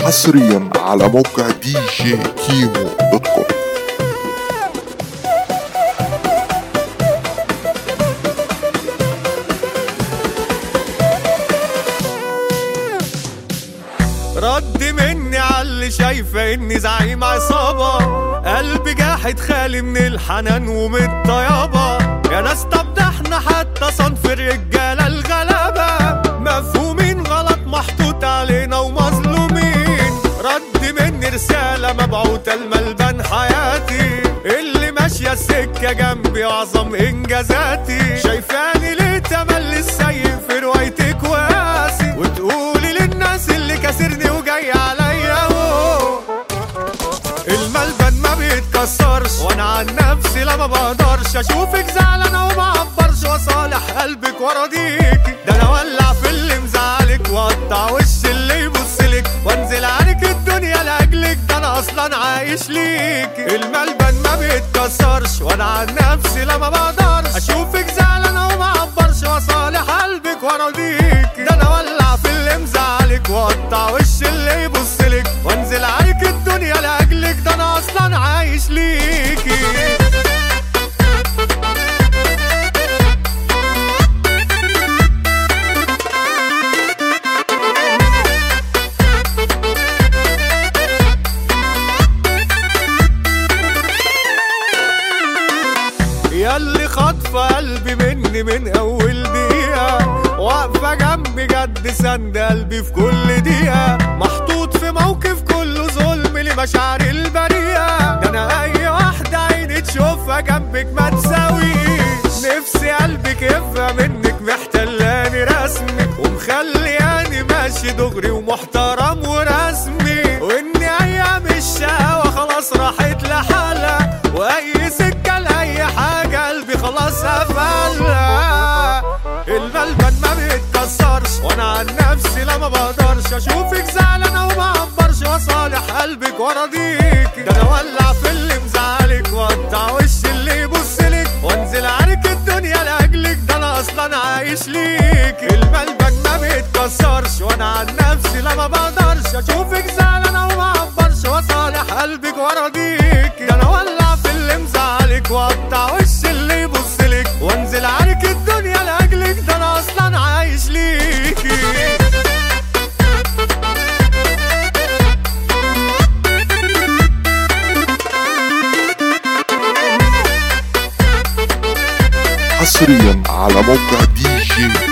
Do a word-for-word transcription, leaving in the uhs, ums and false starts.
حصريا على موقع دي جي كيمو دوت كوم. رد مني عاللي شايفة اني زعيم عصابة، قلبي جاحد خالي من الحنان ومن الطيابة. يا ناس طب ده احنا حتى صنف الرجالة الغلابة، مفهومين غلط محطوط علينا ومظلومين. رد مني رسالة مبعوتة لملبن حياتي، اللي ماشية السكة جنبي اعظم انجازاتي. شايفاني ليه تملي السيء في روايتك وقاسي، وتقولي للناس اللي كسرني وجاي عليا هو. الملبن ما بيتكسرش، وانا عن نفسي لا ما بقدرش اشوفك زعلانة وما عبرش واصالح قلبك وراضيكي. ده انا ولع في اللي مزعلك واقطع وش اللي يبصلك وانزل عنك الدنيا لاجلك، ده انا اصلا عايش ليكي. الملبن ما بيتكسرش، وانا عن نفسي لا ما بقدرش اشوفك زعلانة وما عبرش واصالح قلبك وراضيكي. ده انا ولع في اللي مزعلك واقطع وش اللي يبصلك وانزل عنك الدنيا لاجلك، ده انا اصلا عايش ليكي. ياللي خاطفة قلبي مني من أول دقيقة، واقفة جنبي جد سند قلبي في كل دقيقة. محطوط في موقف كله ظلم لمشاعري البريئة، ده أنا أي واحدة عيني تشوفها جنبك ما تساويش. نفسي قلبك يفهم منك محتلاني رسمك، ومخلياني ماشي دغري ومحترم ورسمي، وإني أيام الشقاوة خلاص راحت لحالها، وأي سكة لأي حاجة قلبي خلاص قفلها. الملبن ما بيتكسرش، وانا عن نفسي لا ما بقدرش اشوفك زعلانة وما عبرش واصالح قلبك وراضيكي. ده انا ولع في اللي مزعلك واقطع وش اللي يبصلك وانزل عنك الدنيا لاجلك، ده انا اصلا عايش ليكي. الملبن ما بيتكسرش، وانا عن نفسي لا ما بقدرش اشوفك زعلانة وما عبرش واصالح قلبك وراضيكي. ده انا ولع في اللي مزعلك واقطع وش اللي يبصلك وانزل عنك الدنيا لاجلك، ده انا اصلا عايش ليكي. حصريا على موقع دي جي